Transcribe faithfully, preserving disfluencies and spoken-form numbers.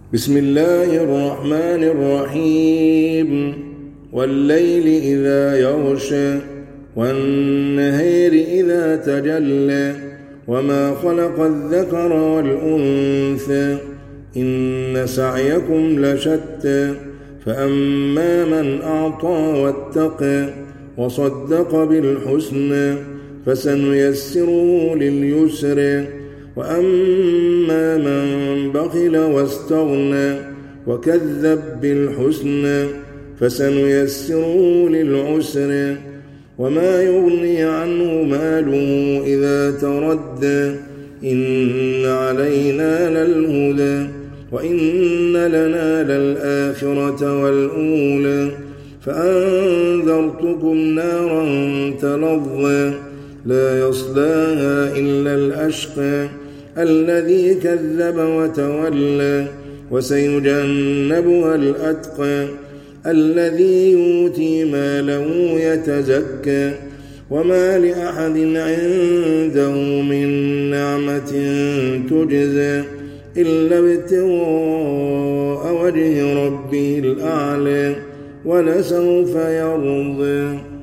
بسم الله الرحمن الرحيم والليل إذا يغشى والنهار إذا تجلى وما خلق الذكر والأنثى إن سعيكم لشتى فأما من أعطى واتقى وصدق بالحسنى فسنيسره لليسر وأما من بخل واستغنى وكذب بالحسنى فسنيسره للعسر وما يغني عنه ماله إذا تردى إن علينا للهدى وإن لنا للآخرة والأولى فأنذرتكم نارا تلظى لا يصلاها إلا الأشقى الذي كذب وتولى وسيجنبها الأتقى الذي يؤتي ماله يتزكى وما لأحد عنده من نعمة تجزى إلا ابتغاء وجه ربه الأعلى ولسوف يرضى.